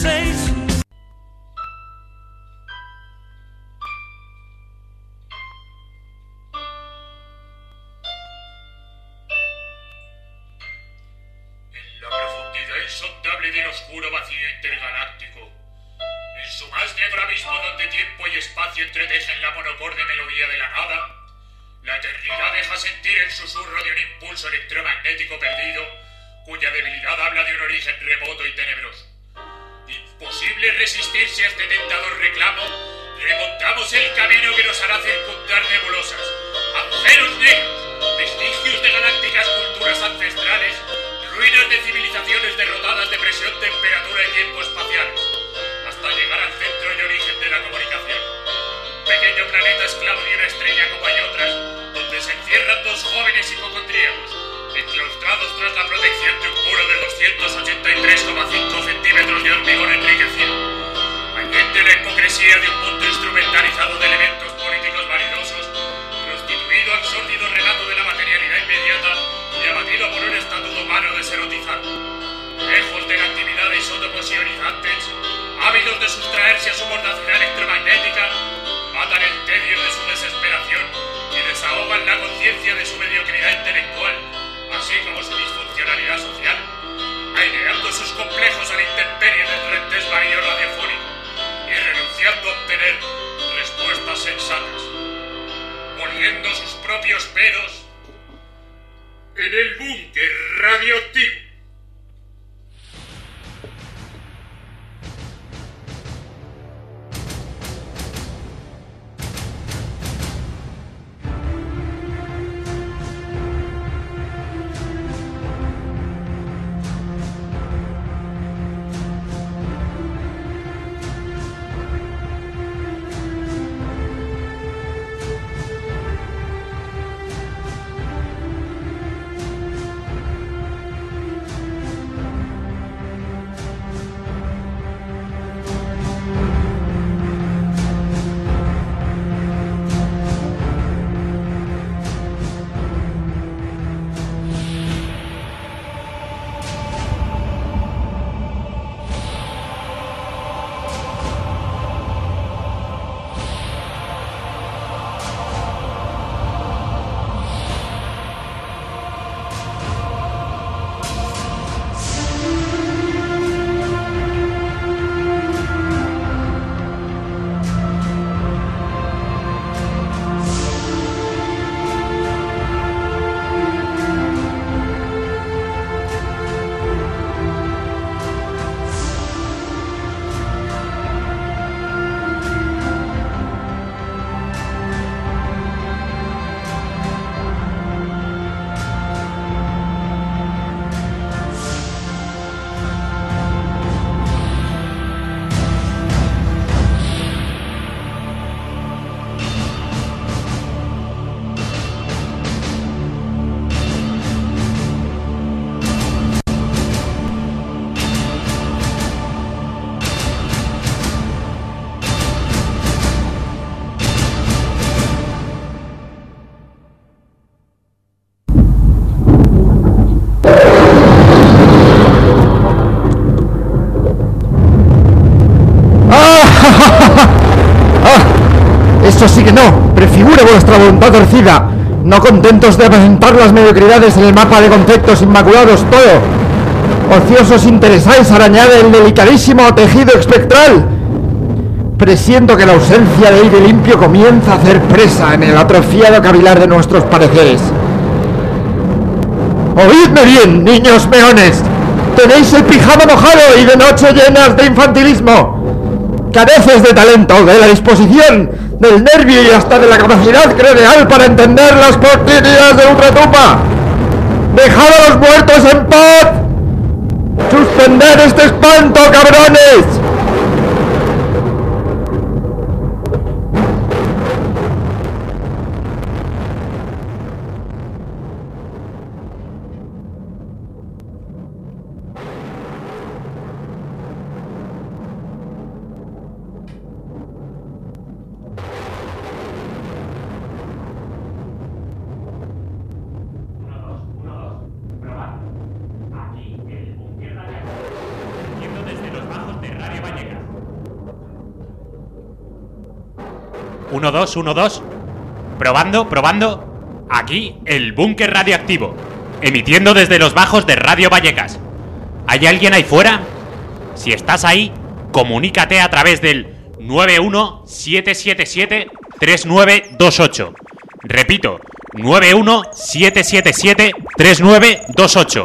6. En la profundidad insondable del oscuro vacío intergaláctico, en su más negro abismo donde tiempo y espacio entretejen la monocorde melodía de la nada, la eternidad deja sentir el susurro de un impulso electromagnético perdido, cuya debilidad habla de un origen remoto y tenebroso. Imposible resistirse a este tentador reclamo, remontamos el camino que nos hará circundar nebulosas, agujeros negros, vestigios de galácticas culturas ancestrales, ruinas de civilizaciones derrotadas de presión, temperatura y tiempo espaciales, hasta llegar al centro y origen de la comunicación. Un pequeño planeta esclavo de una estrella como hay otras, donde se encierran dos jóvenes hipocondríacos, enclaustrados tras la protección de un muro de 283,5 centímetros de hormigón enriquecido. Allende la hipocresía de un mundo instrumentalizado de elementos políticos vanidosos, prostituido al sórdido relato de la materialidad inmediata y abatido por un estatuto humano deserotizado. Lejos de la actividad de isótopos ionizantes, ávidos de sustraerse a su mordacidad electromagnética, matan el tedio de su desesperación y desahogan la conciencia de su mediocridad intelectual, así como su disfuncionalidad social, aireando sus complejos a la intemperie del desvarío radiofónico y renunciando a obtener respuestas sensatas, moliendo sus propios pedos en el búnker radioactivo. Eso sí que no, prefigure vuestra voluntad torcida. No contentos de presentar las mediocridades en el mapa de conceptos inmaculados todo, ociosos interesáis arañar el delicadísimo tejido espectral. Presiento que la ausencia de aire limpio comienza a hacer presa en el atrofiado cavilar de nuestros pareceres. Oídme bien, niños meones. Tenéis el pijama mojado y de noche llenas de infantilismo. Careces de talento, de la disposición, del nervio y hasta de la capacidad craneal para entender las porquerías de ultratupa. ¡Dejad a los muertos en paz! ¡Suspender este espanto, cabrones! Desde los bajos de Radio 1, 2, 1, 2. Probando, probando. Aquí, el búnker radioactivo. Emitiendo desde los bajos de Radio Vallecas. ¿Hay alguien ahí fuera? Si estás ahí, comunícate a través del 917773928. Repito, 917773928.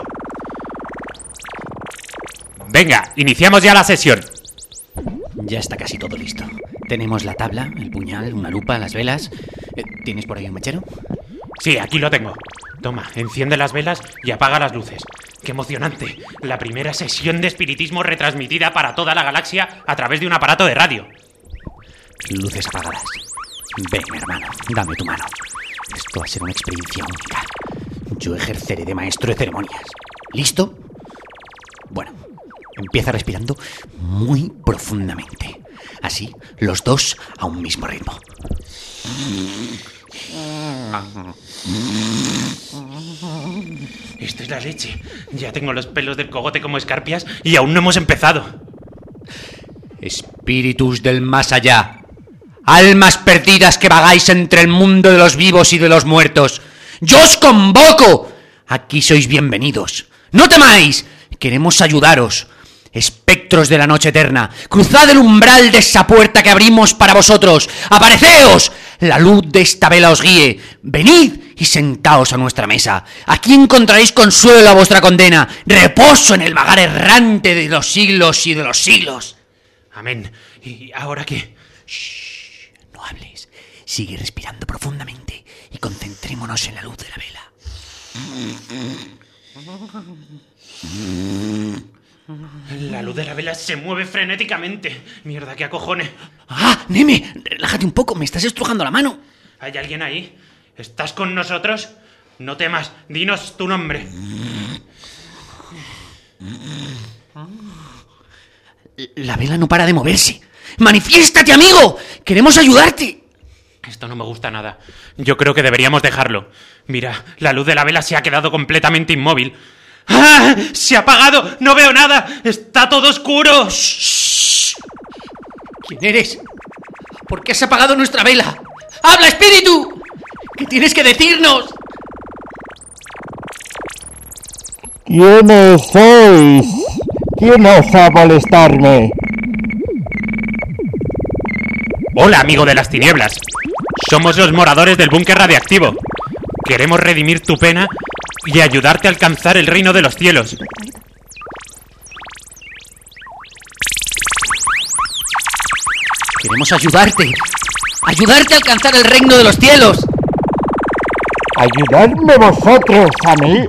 Venga, iniciamos ya la sesión. Ya está casi todo listo. Tenemos la tabla, el puñal, una lupa, las velas. ¿Tienes por ahí un mechero? Sí, aquí lo tengo. Toma, enciende las velas y apaga las luces. ¡Qué emocionante! La primera sesión de espiritismo retransmitida para toda la galaxia a través de un aparato de radio. Luces apagadas. Ven, hermano, dame tu mano. Esto va a ser una experiencia única. Yo ejerceré de maestro de ceremonias. ¿Listo? Bueno, empieza respirando muy profundamente. Así, los dos a un mismo ritmo. Esto es la leche. Ya tengo los pelos del cogote como escarpias y aún no hemos empezado. Espíritus del más allá. Almas perdidas que vagáis entre el mundo de los vivos y de los muertos. ¡Yo os convoco! Aquí sois bienvenidos. ¡No temáis! Queremos ayudaros. Espectros de la noche eterna, cruzad el umbral de esa puerta que abrimos para vosotros. ¡Apareceos! La luz de esta vela os guíe. Venid y sentaos a nuestra mesa. Aquí encontraréis consuelo a vuestra condena, reposo en el vagar errante de los siglos y de los siglos. Amén. ¿Y ahora qué? Shh, no hables. Sigue respirando profundamente y concentrémonos en la luz de la vela. La luz de la vela se mueve frenéticamente. Mierda, qué acojones. ¡Ah, Neme! Relájate un poco, me estás estrujando la mano. ¿Hay alguien ahí? ¿Estás con nosotros? No temas, dinos tu nombre. La vela no para de moverse. ¡Manifiéstate, amigo! ¡Queremos ayudarte! Esto no me gusta nada. Yo creo que deberíamos dejarlo. Mira, la luz de la vela se ha quedado completamente inmóvil. ¡Ah! ¡Se ha apagado! ¡No veo nada! ¡Está todo oscuro! ¡Shh! ¿Quién eres? ¿Por qué has apagado nuestra vela? ¡Habla, espíritu! ¿Qué tienes que decirnos? ¿Quiénes sois? ¿Quién osa molestarme? Hola, amigo de las tinieblas. Somos los moradores del búnker radiactivo. Queremos redimir tu pena y ayudarte a alcanzar el reino de los cielos. Queremos ayudarte. Ayudarte a alcanzar el reino de los cielos. ¿Ayudarme vosotros a mí?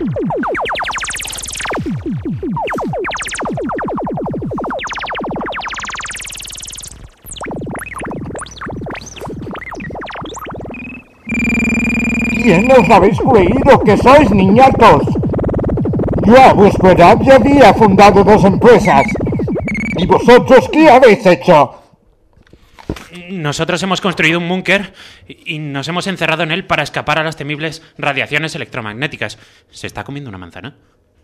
¿Quién os habéis creído que sois, niñatos? Yo a vuestra edad ya había fundado 2 empresas. ¿Y vosotros qué habéis hecho? Nosotros hemos construido un búnker y nos hemos encerrado en él para escapar a las temibles radiaciones electromagnéticas. ¿Se está comiendo una manzana?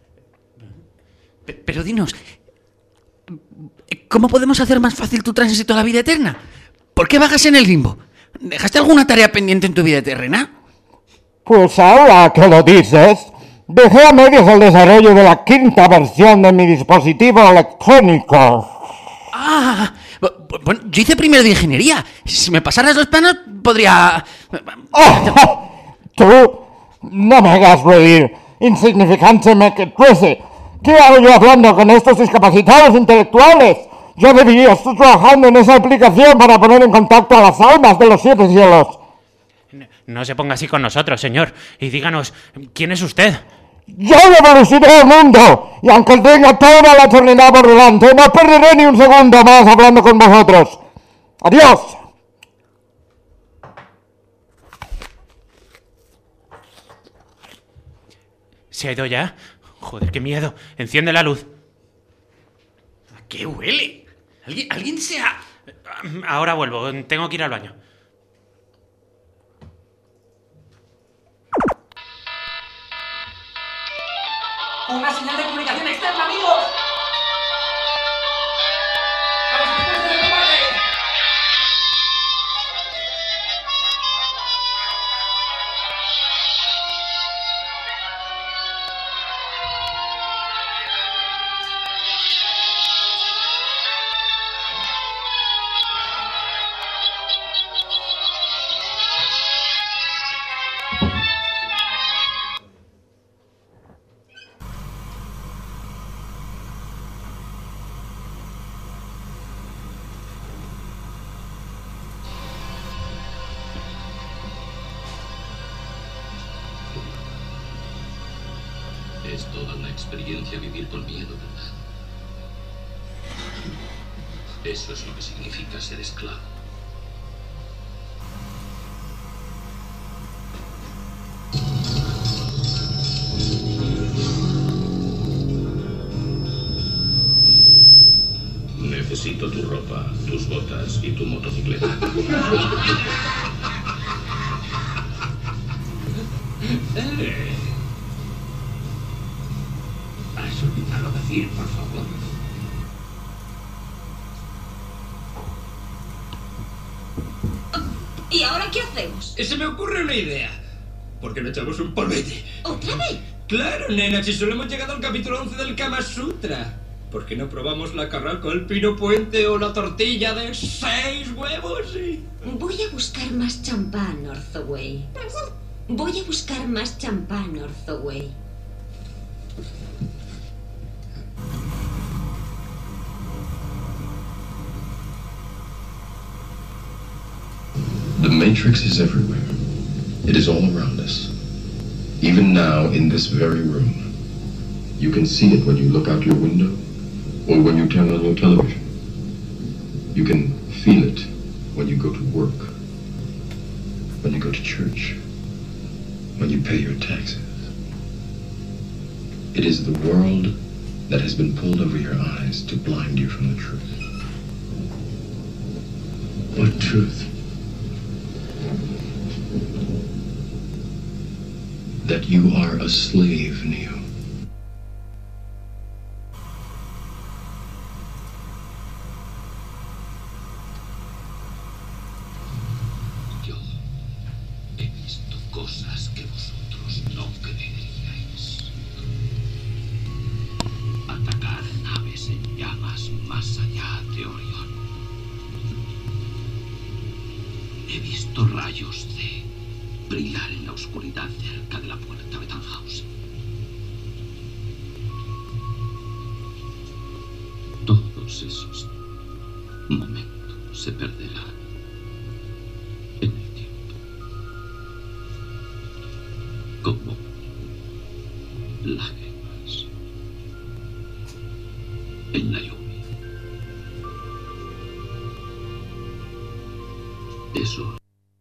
Pero dinos, ¿cómo podemos hacer más fácil tu tránsito a la vida eterna? ¿Por qué vagas en el limbo? ¿Dejaste alguna tarea pendiente en tu vida terrena? Pues ahora que lo dices, dejé a medias el desarrollo de la 5ª versión de mi dispositivo electrónico. Ah, bueno, yo hice primero de ingeniería. Si me pasaras los planos, podría... ¡Oh! ¡Tú! No me hagas reír, insignificante mequetruece. ¿Qué hago yo hablando con estos discapacitados intelectuales? Yo debería estar trabajando en esa aplicación para poner en contacto a las almas de los 7 cielos. No se ponga así con nosotros, señor. Y díganos, ¿quién es usted? ¡Yo revolucioné el mundo! Y aunque tenga toda la eternidad por delante, no perderé ni un segundo más hablando con vosotros. ¡Adiós! ¿Se ha ido ya? Joder, qué miedo. Enciende la luz. ¿A qué huele? ¿Alguien se ha...? Ahora vuelvo. Tengo que ir al baño. ¡Una señal de comunicación externa, amigos! ¡A los expertos de combate! Es toda una experiencia vivir con miedo, ¿verdad? Eso es lo que significa ser esclavo. Necesito tu ropa, tus botas y tu motocicleta. ¿Has olvidado decir, por favor? ¿Y ahora qué hacemos? Se me ocurre una idea. ¿Por qué no echamos un polvete? ¿Otra vez? Claro, nena, si solo hemos llegado al capítulo 11 del Kama Sutra. ¿Por qué no probamos la carraca, el pino puente o la tortilla de 6 huevos? Voy a buscar más champán, Orthoway. Voy a buscar más champán, Orthoway. The Matrix is everywhere. It is all around us. Even now, in this very room. You can see it when you look out your window or when you turn on your television. You can feel it when you go to work, when you go to church, when you pay your taxes. It is the world that has been pulled over your eyes to blind you from the truth. What truth? That you are a slave, Neo. Yo he visto cosas que vosotros no creeríais. Atacar naves en llamas más allá de Orión. He visto rayos de brillar en la oscuridad cerca de la puerta de Tannhausen. Todos esos momentos se perderán en el tiempo. Como lágrimas en la lluvia. Eso.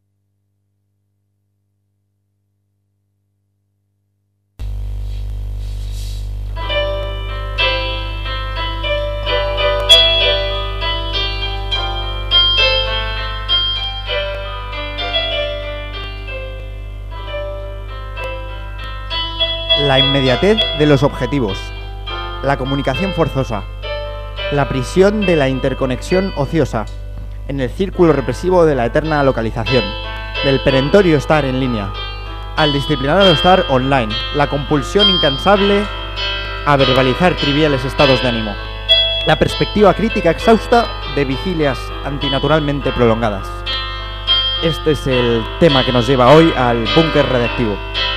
La inmediatez de los objetivos, la comunicación forzosa, la prisión de la interconexión ociosa, en el círculo represivo de la eterna localización, del perentorio estar en línea, al disciplinado estar online, la compulsión incansable a verbalizar triviales estados de ánimo, la perspectiva crítica exhausta de vigilias antinaturalmente prolongadas. Este es el tema que nos lleva hoy al búnker radiactivo.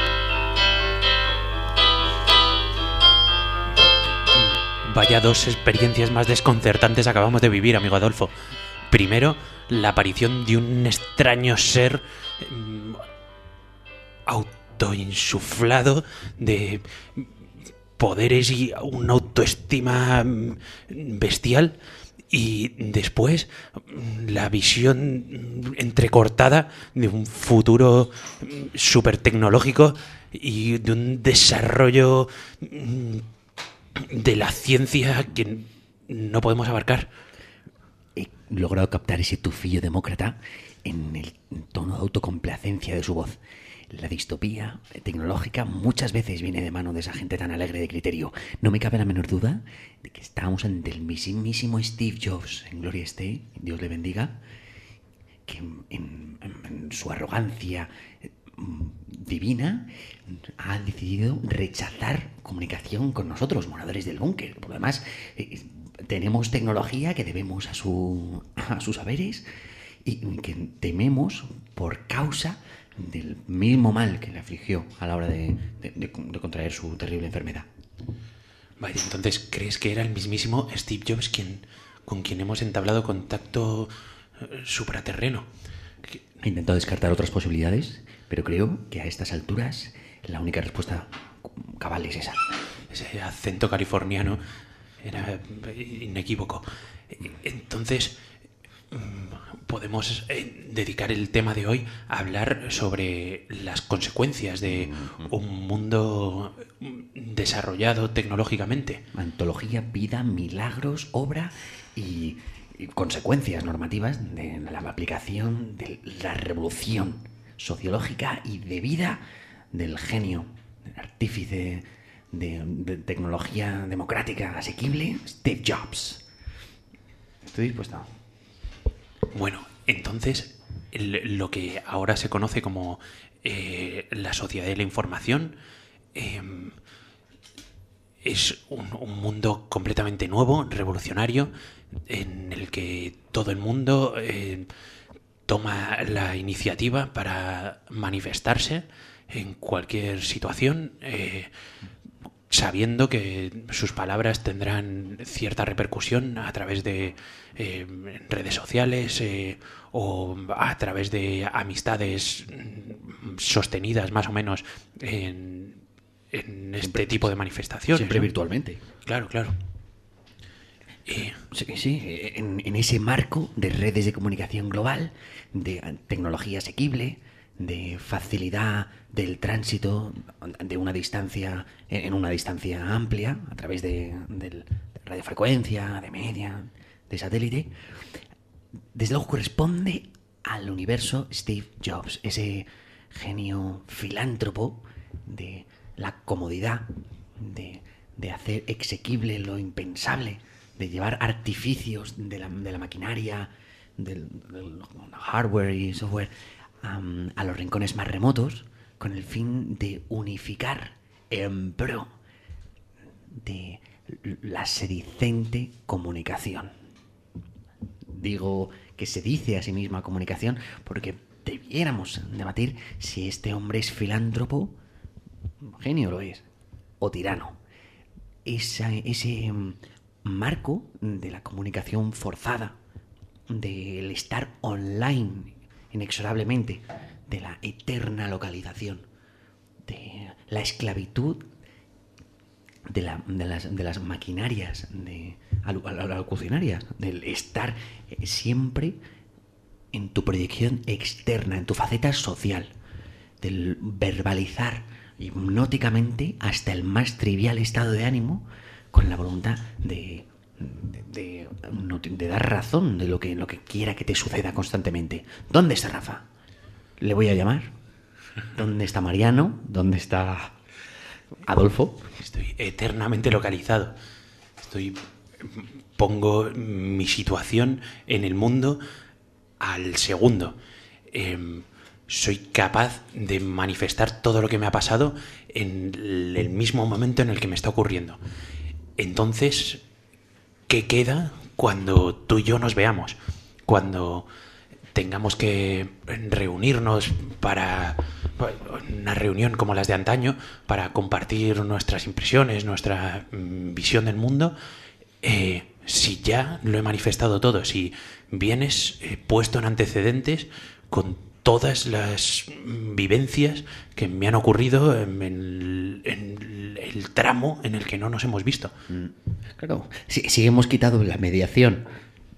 Vaya dos experiencias más desconcertantes acabamos de vivir, amigo Adolfo. Primero, la aparición de un extraño ser autoinsuflado de poderes y una autoestima bestial. Y después, la visión entrecortada de un futuro súper tecnológico y de un desarrollo de la ciencia que no podemos abarcar. He logrado captar ese tufillo demócrata en el tono de autocomplacencia de su voz. La distopía tecnológica muchas veces viene de mano de esa gente tan alegre de criterio. No me cabe la menor duda de que estábamos ante el mismísimo Steve Jobs, en gloria esté, Dios le bendiga, que en su arrogancia divina ha decidido rechazar comunicación con nosotros, moradores del búnker. Por lo demás, tenemos tecnología que debemos a sus saberes y que tememos por causa del mismo mal que le afligió a la hora de contraer su terrible enfermedad. Vaya, entonces, ¿crees que era el mismísimo Steve Jobs con quien hemos entablado contacto supraterreno? He intentado descartar otras posibilidades, pero creo que a estas alturas la única respuesta cabal es esa. Ese acento californiano era inequívoco. Entonces, podemos dedicar el tema de hoy a hablar sobre las consecuencias de un mundo desarrollado tecnológicamente. Antología, vida, milagros, obra y consecuencias normativas de la aplicación de la revolución sociológica y de vida del genio, del artífice de tecnología democrática asequible, Steve Jobs. ¿Estoy dispuesto? Bueno, entonces, lo que ahora se conoce como la sociedad de la información es un mundo completamente nuevo, revolucionario, en el que todo el mundo toma la iniciativa para manifestarse en cualquier situación, sabiendo que sus palabras tendrán cierta repercusión a través de redes sociales o a través de amistades sostenidas más o menos en este tipo de manifestaciones. Siempre ¿no? virtualmente. Claro, claro. Sí, en ese marco de redes de comunicación global, de tecnología asequible, de facilidad del tránsito de una distancia en una distancia amplia a través de radiofrecuencia, de media, de satélite, desde luego corresponde al universo Steve Jobs, ese genio filántropo de la comodidad, de hacer exequible lo impensable, de llevar artificios de la maquinaria, del hardware y software a los rincones más remotos, con el fin de unificar en pro de la sedicente comunicación. Digo que se dice a sí misma comunicación porque debiéramos debatir si este hombre es filántropo, genio lo es, o tirano. Ese marco de la comunicación forzada, del estar online inexorablemente, de la eterna localización, de la esclavitud de las maquinarias alocucionarias, del estar siempre en tu proyección externa, en tu faceta social, del verbalizar hipnóticamente hasta el más trivial estado de ánimo con la voluntad de dar razón de lo que quiera que te suceda constantemente. ¿Dónde está Rafa? Le voy a llamar. ¿Dónde está Mariano? ¿Dónde está Adolfo? Estoy eternamente localizado. Pongo mi situación en el mundo al segundo. Soy capaz de manifestar todo lo que me ha pasado en el mismo momento en el que me está ocurriendo. Entonces, ¿qué queda cuando tú y yo nos veamos? Cuando tengamos que reunirnos para una reunión como las de antaño, para compartir nuestras impresiones, nuestra visión del mundo, si ya lo he manifestado todo, si vienes puesto en antecedentes con todas las vivencias que me han ocurrido en el tramo en el que no nos hemos visto. Claro, si hemos quitado la mediación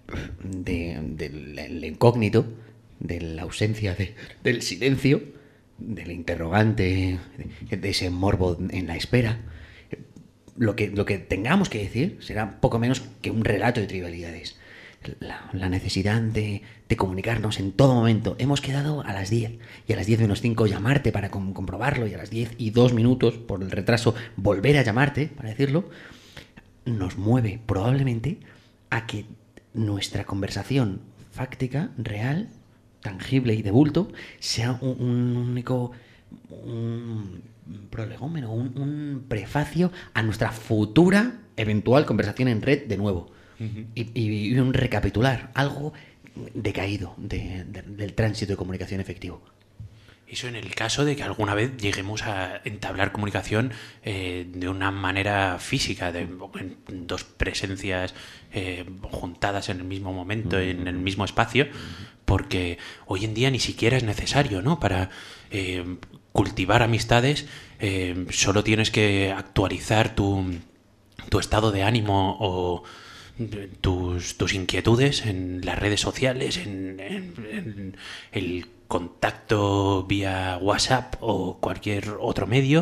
del incógnito, de la ausencia del silencio, del interrogante, de ese morbo en la espera, lo que tengamos que decir será poco menos que un relato de trivialidades. La necesidad de comunicarnos en todo momento. Hemos quedado a las 10 y a las 10 menos 5 llamarte para comprobarlo, y a las 10 y 2 minutos por el retraso volver a llamarte para decirlo, nos mueve probablemente a que nuestra conversación fáctica, real, tangible y de bulto sea un único prolegómeno, un prefacio a nuestra futura eventual conversación en red de nuevo. Y un recapitular, algo decaído del tránsito de comunicación efectivo. Eso en el caso de que alguna vez lleguemos a entablar comunicación de una manera física, en dos presencias juntadas en el mismo momento, en el mismo espacio, porque hoy en día ni siquiera es necesario, ¿no? Para cultivar amistades, solo tienes que actualizar tu estado de ánimo o tus inquietudes en las redes sociales, en el contacto vía WhatsApp o cualquier otro medio.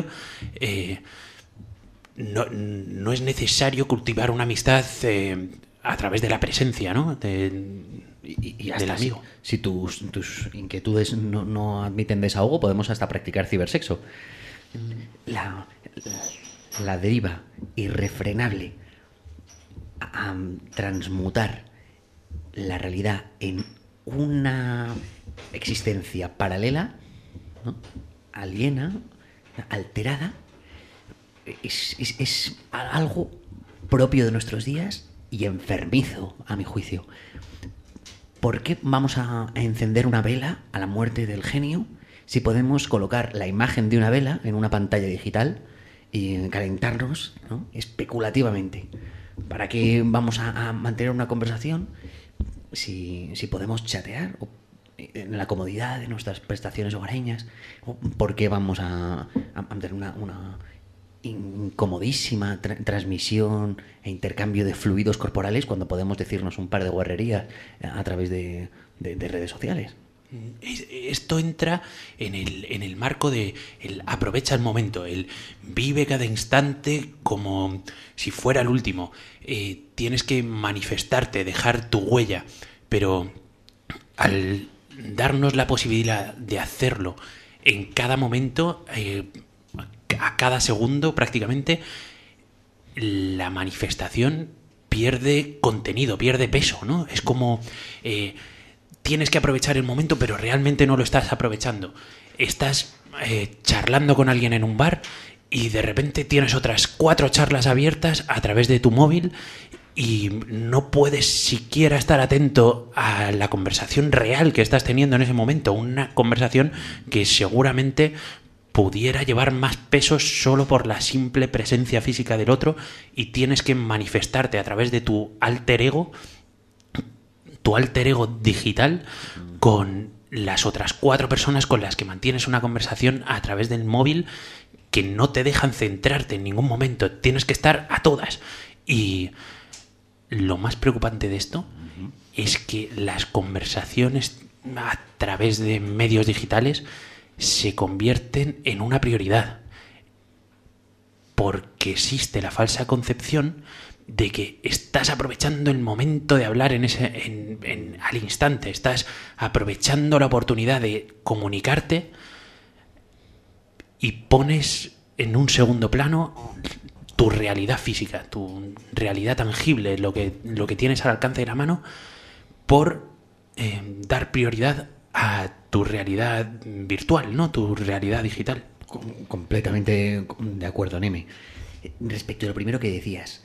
No es necesario cultivar una amistad a través de la presencia, ¿no? Y hasta del amigo. Si tus inquietudes no admiten desahogo, podemos hasta practicar cibersexo. La deriva irrefrenable a transmutar la realidad en una existencia paralela, ¿no? Aliena, alterada, es algo propio de nuestros días y enfermizo, a mi juicio. ¿Por qué vamos a encender una vela a la muerte del genio si podemos colocar la imagen de una vela en una pantalla digital y calentarnos, ¿no?, especulativamente? ¿Para qué vamos a mantener una conversación si podemos chatear en la comodidad de nuestras prestaciones hogareñas? ¿Por qué vamos a mantener una incomodísima transmisión e intercambio de fluidos corporales cuando podemos decirnos un par de guarrerías a través de redes sociales? Esto entra en el marco de el aprovecha el momento, el vive cada instante como si fuera el último. Tienes que manifestarte, dejar tu huella, pero al darnos la posibilidad de hacerlo en cada momento, a cada segundo prácticamente, la manifestación pierde contenido, pierde peso, ¿no? Es como tienes que aprovechar el momento, pero realmente no lo estás aprovechando. Estás charlando con alguien en un bar y de repente tienes otras 4 charlas abiertas a través de tu móvil y no puedes siquiera estar atento a la conversación real que estás teniendo en ese momento. Una conversación que seguramente pudiera llevar más peso solo por la simple presencia física del otro, y tienes que manifestarte a través de tu alter ego digital con las otras 4 personas con las que mantienes una conversación a través del móvil, que no te dejan centrarte en ningún momento. Tienes que estar a todas. Y lo más preocupante de esto es que las conversaciones a través de medios digitales se convierten en una prioridad, porque existe la falsa concepción de que estás aprovechando el momento de hablar al instante, estás aprovechando la oportunidad de comunicarte y pones en un segundo plano tu realidad física, tu realidad tangible, lo que tienes al alcance de la mano, por dar prioridad a tu realidad virtual, ¿no? Tu realidad digital. Completamente de acuerdo, Neme. Respecto a lo primero que decías,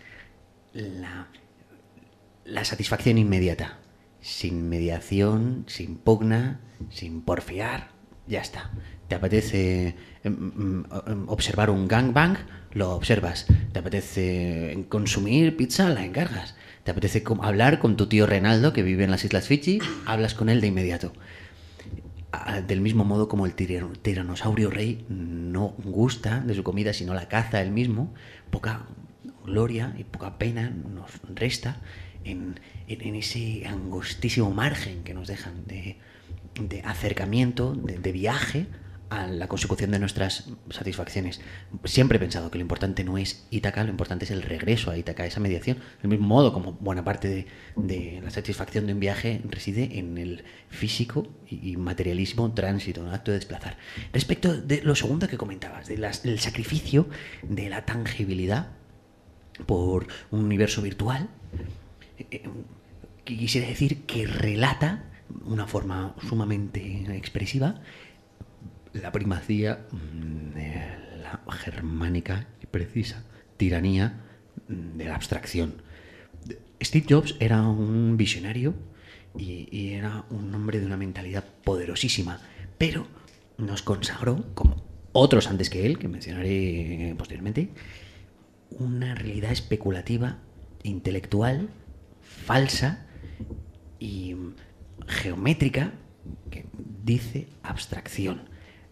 la satisfacción inmediata, sin mediación, sin pugna, sin porfiar, ya está. ¿Te apetece observar un gangbang? Lo observas. ¿Te apetece consumir pizza? La encargas. ¿Te apetece hablar con tu tío Reinaldo, que vive en las Islas Fiji? Hablas con él de inmediato. Del mismo modo como el tiranosaurio rey no gusta de su comida sino la caza él mismo, poca gloria y poca pena nos resta en ese angostísimo margen que nos dejan de acercamiento, de viaje a la consecución de nuestras satisfacciones. Siempre he pensado que lo importante no es Ítaca, lo importante es el regreso a Ítaca, esa mediación. Del mismo modo como buena parte de la satisfacción de un viaje reside en el físico y materialismo tránsito, el acto de desplazar. Respecto de lo segundo que comentabas, del sacrificio de la tangibilidad por un universo virtual, quisiera decir que relata de una forma sumamente expresiva la primacía de la germánica y precisa tiranía de la abstracción. Steve Jobs era un visionario y era un hombre de una mentalidad poderosísima, pero nos consagró, como otros antes que él, que mencionaré posteriormente, una realidad especulativa, intelectual, falsa y geométrica que dice abstracción.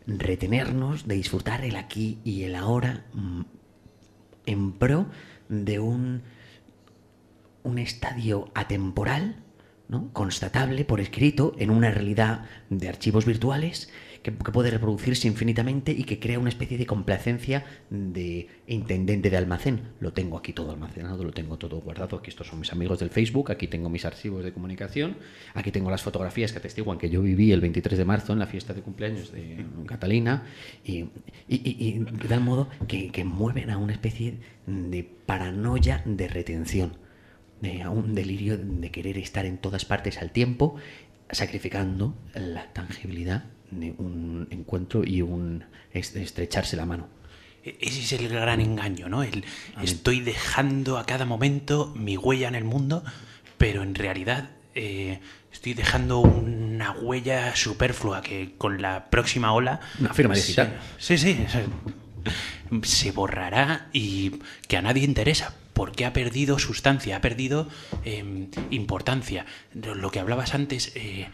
retenernos, de disfrutar el aquí y el ahora en pro de un estadio atemporal, ¿no? Constatable por escrito en una realidad de archivos virtuales que puede reproducirse infinitamente y que crea una especie de complacencia de intendente de almacén. Lo tengo aquí todo almacenado, lo tengo todo guardado. Aquí estos son mis amigos del Facebook, aquí tengo mis archivos de comunicación, aquí tengo las fotografías que atestiguan que yo viví el 23 de marzo en la fiesta de cumpleaños de Catalina y de tal modo que mueven a una especie de paranoia de retención, a un delirio de querer estar en todas partes al tiempo, sacrificando la tangibilidad de un encuentro y un estrecharse la mano. Ese es el gran engaño, ¿no? Estoy dejando a cada momento mi huella en el mundo, pero en realidad estoy dejando una huella superflua que con la próxima ola... Una firma digital. Sí, se borrará y que a nadie interesa, porque ha perdido sustancia, ha perdido importancia. Lo que hablabas antes,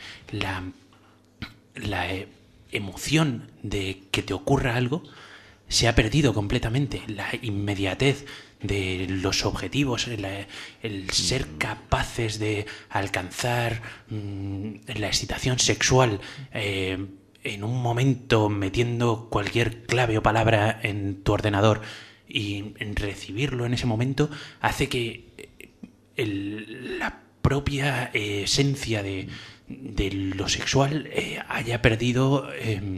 la emoción de que te ocurra algo se ha perdido completamente. La inmediatez de los objetivos, el ser capaces de alcanzar la excitación sexual en un momento metiendo cualquier clave o palabra en tu ordenador y recibirlo en ese momento hace que la propia esencia de lo sexual haya perdido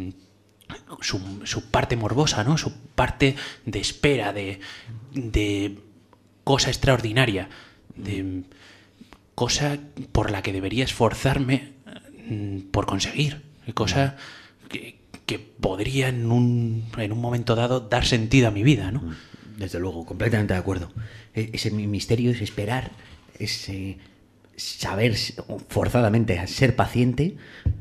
su parte morbosa, ¿no? Su parte de espera, de cosa extraordinaria, de cosa por la que debería esforzarme por conseguir, cosa que podría en un momento dado dar sentido a mi vida, ¿no? Desde luego, completamente de acuerdo. Ese misterio es esperar, es saber forzadamente ser paciente,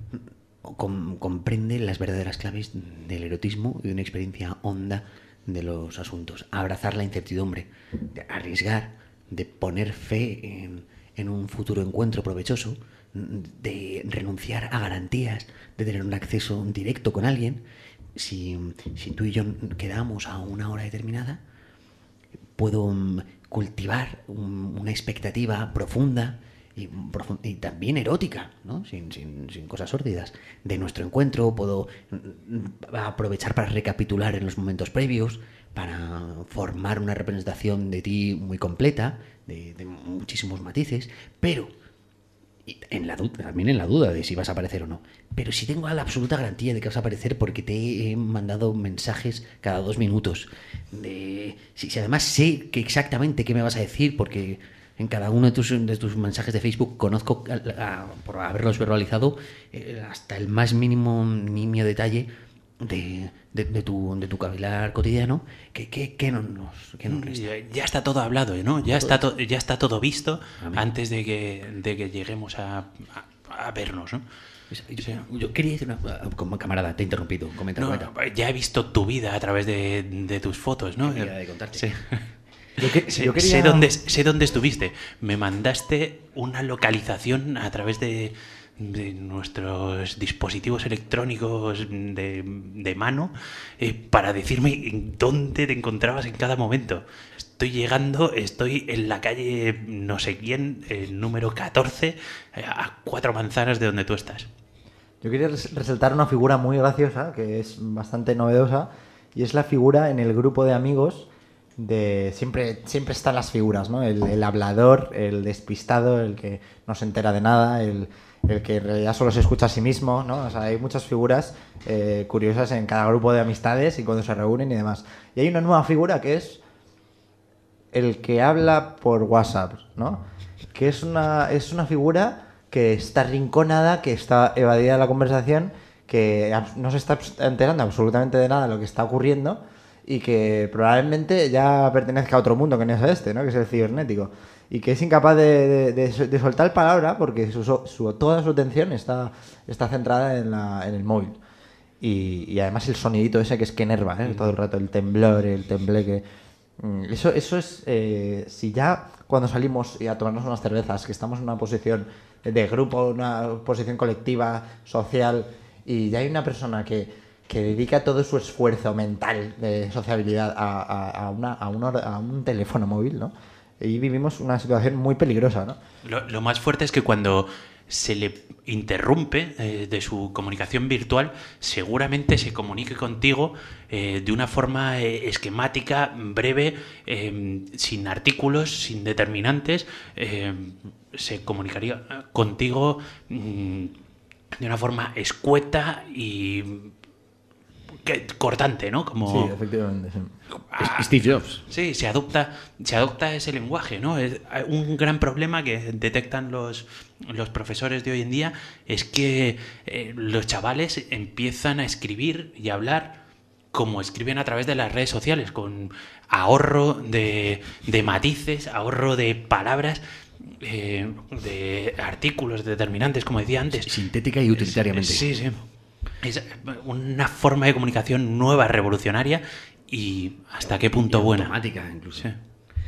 comprende las verdaderas claves del erotismo y de una experiencia honda de los asuntos. Abrazar la incertidumbre, de arriesgar, de poner fe en un futuro encuentro provechoso, de renunciar a garantías, de tener un acceso directo con alguien. Si tú y yo quedamos a una hora determinada, puedo cultivar una expectativa profunda y también erótica, ¿no? sin cosas sórdidas, de nuestro encuentro. Puedo aprovechar para recapitular en los momentos previos, para formar una representación de ti muy completa, de muchísimos matices, pero también en la duda de si vas a aparecer o no. Pero si tengo la absoluta garantía de que vas a aparecer porque te he mandado mensajes cada 2 minutos, si además sé exactamente qué me vas a decir, porque en cada uno de tus mensajes de Facebook conozco, por haberlos verbalizado, hasta el más mínimo nimio detalle de tu cavilar cotidiano, que no resta. Ya está todo hablado, ¿no? Ya está todo visto. Amén. Antes de que lleguemos a vernos, ¿no? Yo quería decir como camarada, te he interrumpido. Comenta. Ya he visto tu vida a través de tus fotos, ¿no? De contarte. Sí. Yo quería... Sé dónde estuviste. Me mandaste una localización a través de nuestros dispositivos electrónicos de mano para decirme dónde te encontrabas en cada momento. Estoy en la calle no sé quién, número 14, a 4 manzanas de donde tú estás. Yo quería resaltar una figura muy graciosa, que es bastante novedosa, y es la figura en el grupo de amigos de... Siempre están las figuras, ¿no? El hablador, el despistado, el que no se entera de nada, el que en realidad solo se escucha a sí mismo, ¿no? O sea, hay muchas figuras curiosas en cada grupo de amistades y cuando se reúnen y demás. Y hay una nueva figura que es el que habla por WhatsApp, ¿no? Que es una figura que está rinconada, que está evadida de la conversación, que no se está enterando absolutamente de nada de lo que está ocurriendo y que probablemente ya pertenezca a otro mundo que no es este, ¿no? Que es el cibernético. Y que es incapaz de soltar palabra porque toda su atención está centrada en el móvil. Y además el sonidito ese que es que enerva, ¿eh? Todo el rato, el temblor, el tembleque. Eso es... si ya cuando salimos y a tomarnos unas cervezas, que estamos en una posición de grupo, una posición colectiva, social, y ya hay una persona que que dedica todo su esfuerzo mental de sociabilidad a un teléfono móvil, ¿no? Y vivimos una situación muy peligrosa, ¿no? Lo más fuerte es que cuando se le interrumpe de su comunicación virtual, seguramente se comunique contigo de una forma esquemática, breve, sin artículos, sin determinantes. Se comunicaría contigo de una forma escueta y cortante, ¿no? Como... Sí, efectivamente, sí. Steve Jobs. Sí, se adopta ese lenguaje, ¿no? Es un gran problema que detectan los profesores de hoy en día es que los chavales empiezan a escribir y a hablar como escriben a través de las redes sociales, con ahorro de matices, ahorro de palabras, de artículos determinantes, como decía antes. Sintética y utilitariamente. Sí. Es una forma de comunicación nueva, revolucionaria y hasta qué punto buena. Automática, incluso. Sí.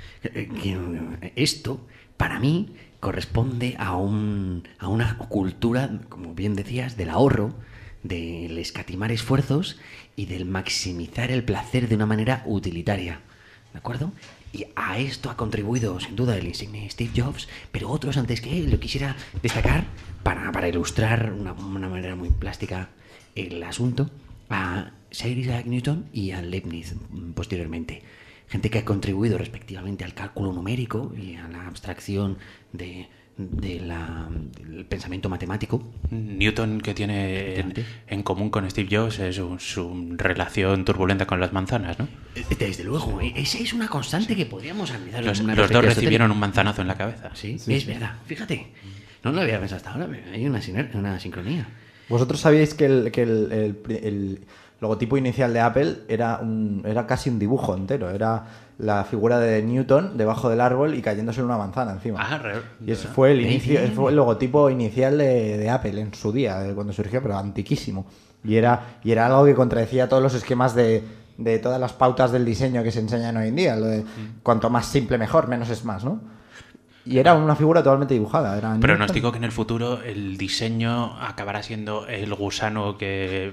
Esto, para mí, corresponde a una cultura, como bien decías, del ahorro, del escatimar esfuerzos y del maximizar el placer de una manera utilitaria. ¿De acuerdo? Y a esto ha contribuido, sin duda, el insigne Steve Jobs, pero otros antes que él. Lo quisiera destacar para ilustrar una manera muy plástica el asunto, a Sir Isaac Newton y a Leibniz posteriormente. Gente que ha contribuido respectivamente al cálculo numérico y a la abstracción del pensamiento matemático. Newton, que tiene en común con Steve Jobs, es su relación turbulenta con las manzanas, ¿no? Desde luego, esa es una constante que podríamos analizar. Los dos recibieron un manzanazo en la cabeza. Sí, es verdad. Fíjate, no lo había pensado hasta ahora, pero hay una sincronía. ¿Vosotros sabíais que el logotipo inicial de Apple era casi un dibujo entero? Era la figura de Newton debajo del árbol y cayéndose una manzana encima. Y ese fue el inicio, fue el logotipo inicial de Apple en su día, cuando surgió, pero antiquísimo. Y era algo que contradecía todos los esquemas de todas las pautas del diseño que se enseñan hoy en día. Lo de cuanto más simple mejor, menos es más, ¿no? Y era una figura totalmente dibujada. Pronostico que en el futuro el diseño acabará siendo el gusano que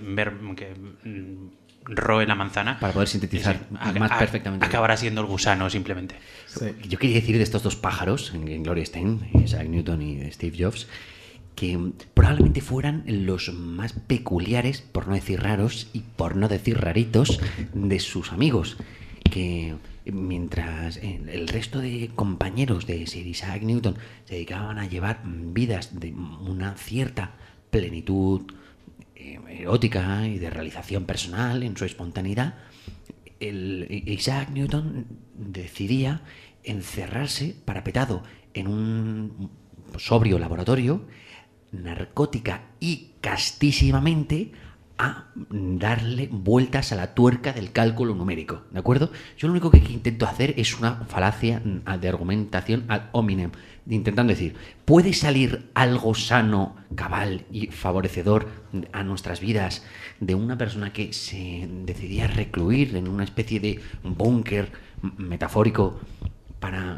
roe la manzana. Para poder sintetizar más perfectamente. Acabará siendo el gusano, simplemente. Sí. Yo quería decir de estos dos pájaros, en Gloria Steinem, Isaac Newton y Steve Jobs, que probablemente fueran los más peculiares, por no decir raros y por no decir raritos, de sus amigos. Que mientras el resto de compañeros de Sir Isaac Newton se dedicaban a llevar vidas de una cierta plenitud erótica y de realización personal en su espontaneidad, Isaac Newton decidía encerrarse parapetado en un sobrio laboratorio, narcótica y castísimamente, a darle vueltas a la tuerca del cálculo numérico, ¿de acuerdo? Yo lo único que intento hacer es una falacia de argumentación ad hominem, intentando decir, ¿puede salir algo sano, cabal y favorecedor a nuestras vidas de una persona que se decidía recluir en una especie de búnker metafórico para,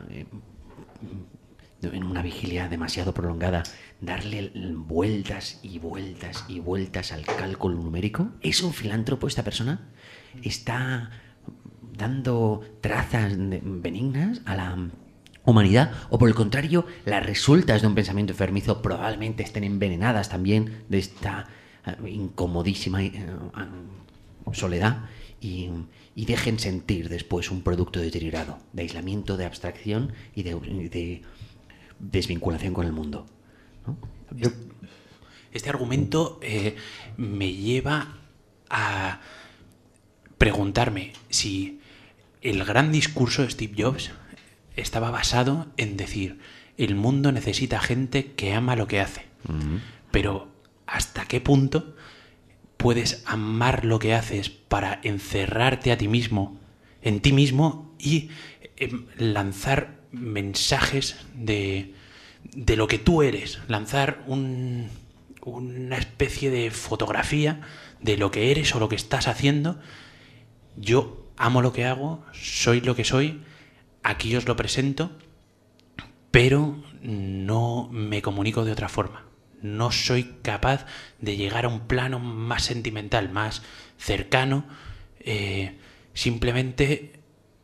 en una vigilia demasiado prolongada, darle vueltas y vueltas y vueltas al cálculo numérico? ¿Es un filántropo esta persona? ¿Está dando trazas benignas a la humanidad? ¿O por el contrario, las resultas de un pensamiento enfermizo probablemente estén envenenadas también de esta incomodísima soledad y dejen sentir después un producto deteriorado de aislamiento, de abstracción y de desvinculación con el mundo, ¿no? Este argumento me lleva a preguntarme si el gran discurso de Steve Jobs estaba basado en decir: el mundo necesita gente que ama lo que hace. Pero ¿hasta qué punto puedes amar lo que haces para encerrarte a ti mismo, en ti mismo, y lanzar mensajes de lo que tú eres, lanzar una especie de fotografía de lo que eres o lo que estás haciendo? Yo amo lo que hago, soy lo que soy, aquí os lo presento, pero no me comunico de otra forma. no soy capaz de llegar a un plano más sentimental, más cercano. Simplemente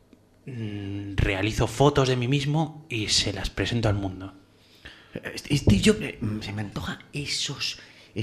realizo fotos de mí mismo y se las presento al mundo. Steve Jobs, se me antoja esos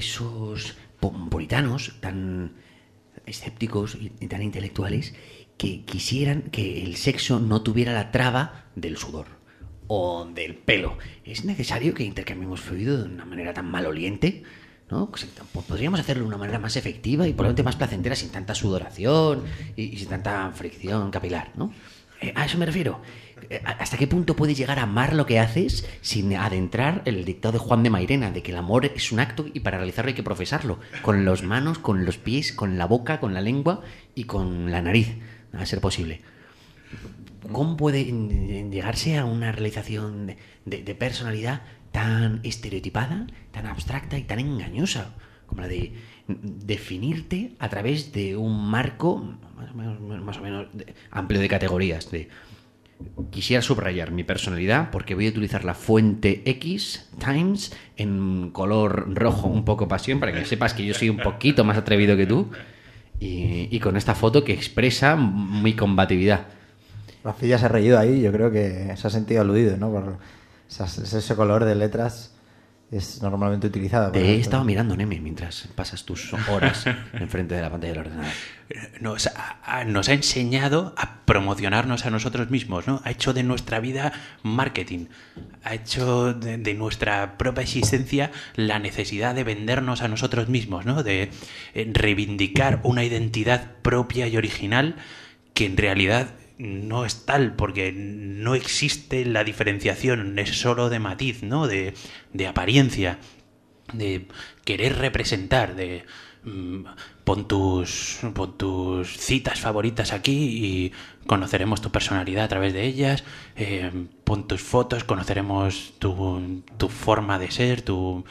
puritanos tan escépticos y tan intelectuales que quisieran que el sexo no tuviera la traba del sudor o del pelo. ¿Es necesario que intercambiemos fluido de una manera tan maloliente? ¿No? Podríamos hacerlo de una manera más efectiva y probablemente más placentera, sin tanta sudoración y sin tanta fricción capilar, ¿no? A eso me refiero. ¿Hasta qué punto puedes llegar a amar lo que haces sin adentrar el dictado de Juan de Mairena, de que el amor es un acto y para realizarlo hay que profesarlo? Con las manos, con los pies, con la boca, con la lengua y con la nariz, a ser posible. ¿Cómo puede llegarse a una realización de personalidad tan estereotipada, tan abstracta y tan engañosa como la de definirte a través de un marco más o menos amplio de categorías? Quisiera subrayar mi personalidad porque voy a utilizar la fuente X Times en color rojo, un poco pasión, para que sepas que yo soy un poquito más atrevido que tú, y con esta foto que expresa mi combatividad. Rafilla se ha reído ahí, yo creo que se ha sentido aludido, ¿no? Por ese color de letras es normalmente utilizado. Te he estado mirando, Neme, mientras pasas tus horas enfrente de la pantalla del ordenador. Nos ha enseñado a promocionarnos a nosotros mismos, ¿no? Ha hecho de nuestra vida marketing. Ha hecho de nuestra propia existencia la necesidad de vendernos a nosotros mismos, ¿no? De reivindicar una identidad propia y original que en realidad no es tal, porque no existe la diferenciación, es solo de matiz, ¿no? De apariencia, de querer representar, de pon tus citas favoritas aquí y conoceremos tu personalidad a través de ellas, pon tus fotos, conoceremos tu forma de ser, tu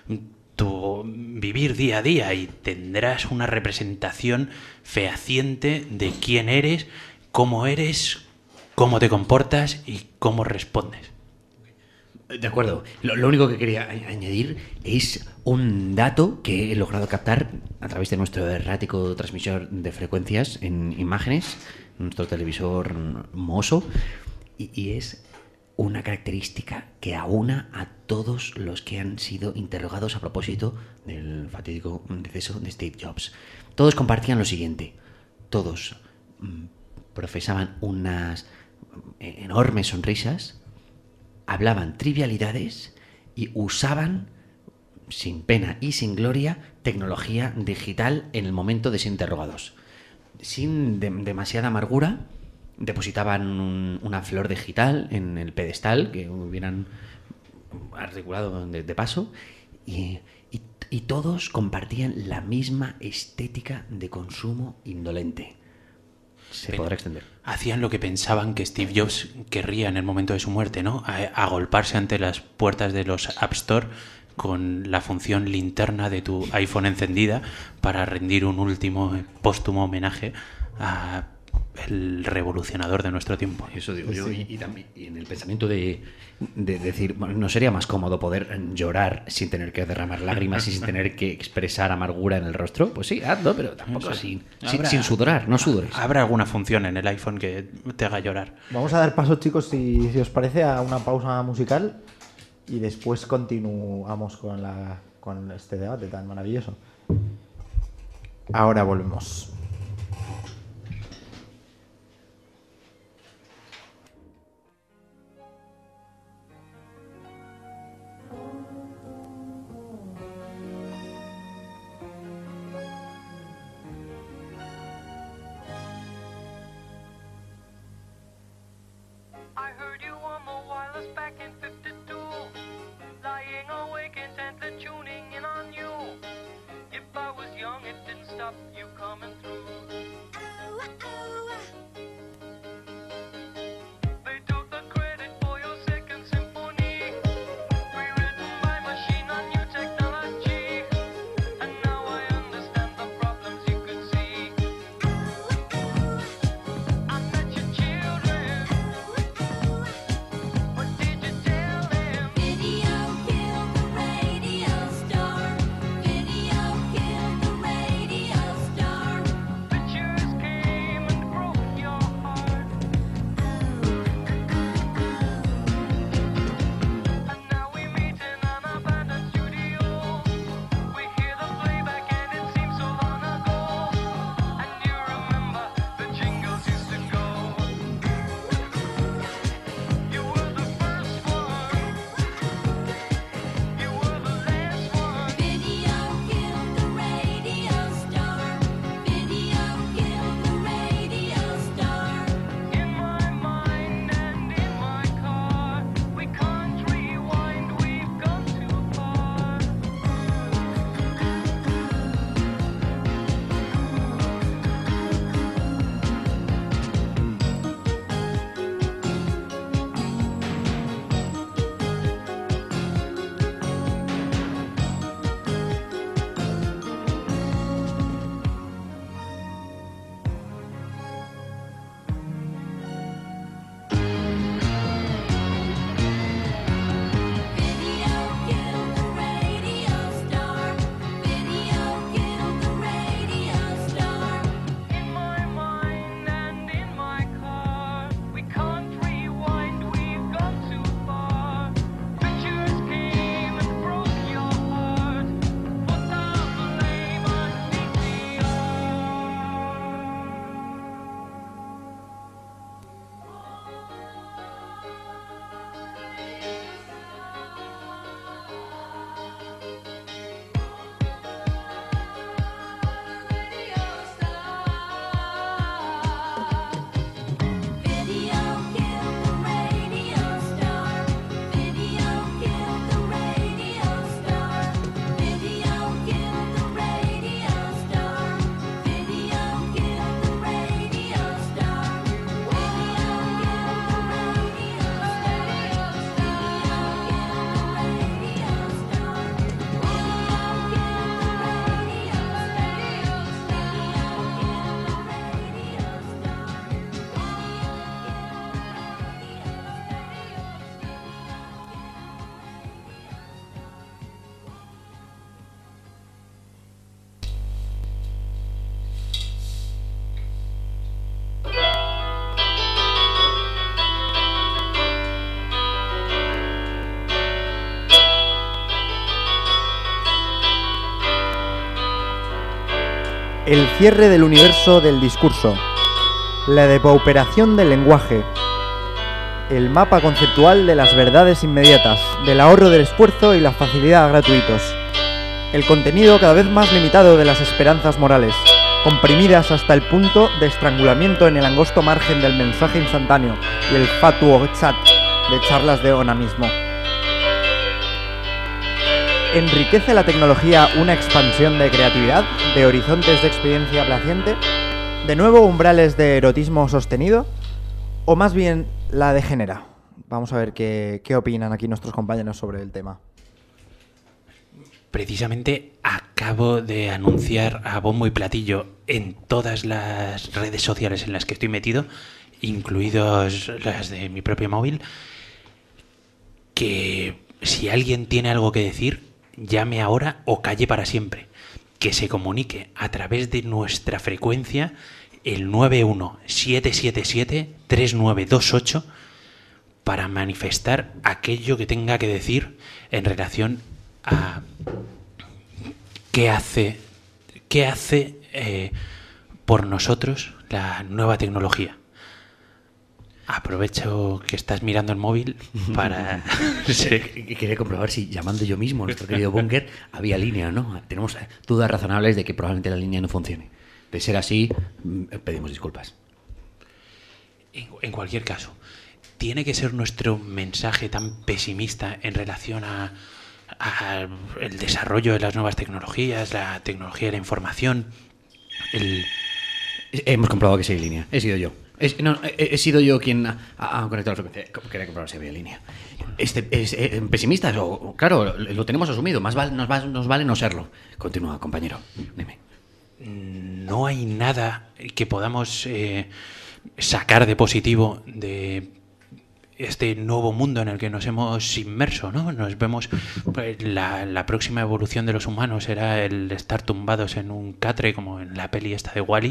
vivir día a día, y tendrás una representación fehaciente de quién eres, cómo te comportas y cómo respondes. De acuerdo. Lo único que quería añadir es un dato que he logrado captar a través de nuestro errático transmisor de frecuencias en imágenes, nuestro televisor Moso, y es una característica que aúna a todos los que han sido interrogados a propósito del fatídico deceso de Steve Jobs. Todos compartían lo siguiente: todos profesaban unas enormes sonrisas, hablaban trivialidades y usaban, sin pena y sin gloria, tecnología digital en el momento de ser interrogados. Sin demasiada amargura, depositaban una flor digital en el pedestal que hubieran articulado de paso, y todos compartían la misma estética de consumo indolente. Se podrá extender. Hacían lo que pensaban que Steve Jobs querría en el momento de su muerte, ¿no? Agolparse ante las puertas de los App Store con la función linterna de tu iPhone encendida para rendir un último póstumo homenaje a el revolucionador de nuestro tiempo. Eso digo yo, y también en el pensamiento de decir, bueno, ¿no sería más cómodo poder llorar sin tener que derramar lágrimas y sin tener que expresar amargura en el rostro? Pues sí, hazlo, pero tampoco sin sudorar, no sudores. Habrá alguna función en el iPhone que te haga llorar. Vamos a dar paso, chicos, si os parece, a una pausa musical y después continuamos con este debate tan maravilloso. Ahora volvemos. Video killed the radio. El cierre del universo del discurso. La depauperación del lenguaje. El mapa conceptual de las verdades inmediatas, del ahorro del esfuerzo y la facilidad gratuitos. El contenido cada vez más limitado de las esperanzas morales, comprimidas hasta el punto de estrangulamiento en el angosto margen del mensaje instantáneo y el fatuo chat de charlas de onanismo. ¿Enriquece la tecnología una expansión de creatividad, de horizontes de experiencia placiente, de nuevo umbrales de erotismo sostenido, o más bien la degenera? Vamos a ver qué opinan aquí nuestros compañeros sobre el tema. Precisamente acabo de anunciar a bombo y platillo en todas las redes sociales en las que estoy metido, incluidos las de mi propio móvil, que si alguien tiene algo que decir, llame ahora o calle para siempre. Que se comunique a través de nuestra frecuencia, el 917773928, para manifestar aquello que tenga que decir en relación a qué hace por nosotros la nueva tecnología. Aprovecho que estás mirando el móvil para... Sí. Quería comprobar si llamando yo mismo a nuestro querido búnker había línea o no. Tenemos dudas razonables de que probablemente la línea no funcione. De ser así, pedimos disculpas. En cualquier caso, ¿tiene que ser nuestro mensaje tan pesimista en relación a el desarrollo de las nuevas tecnologías, la tecnología de la información? Hemos comprobado que sí hay línea. He sido yo. He sido yo quien ha conectado la frecuencia. Quería comprobar si había línea. ¿Pesimistas? Claro, lo tenemos asumido. Nos vale no serlo. Continúa, compañero. Dime. No hay nada que podamos sacar de positivo de este nuevo mundo en el que nos hemos inmerso, ¿no? Nos vemos, pues, la próxima evolución de los humanos será el estar tumbados en un catre, como en la peli esta de Wall-E,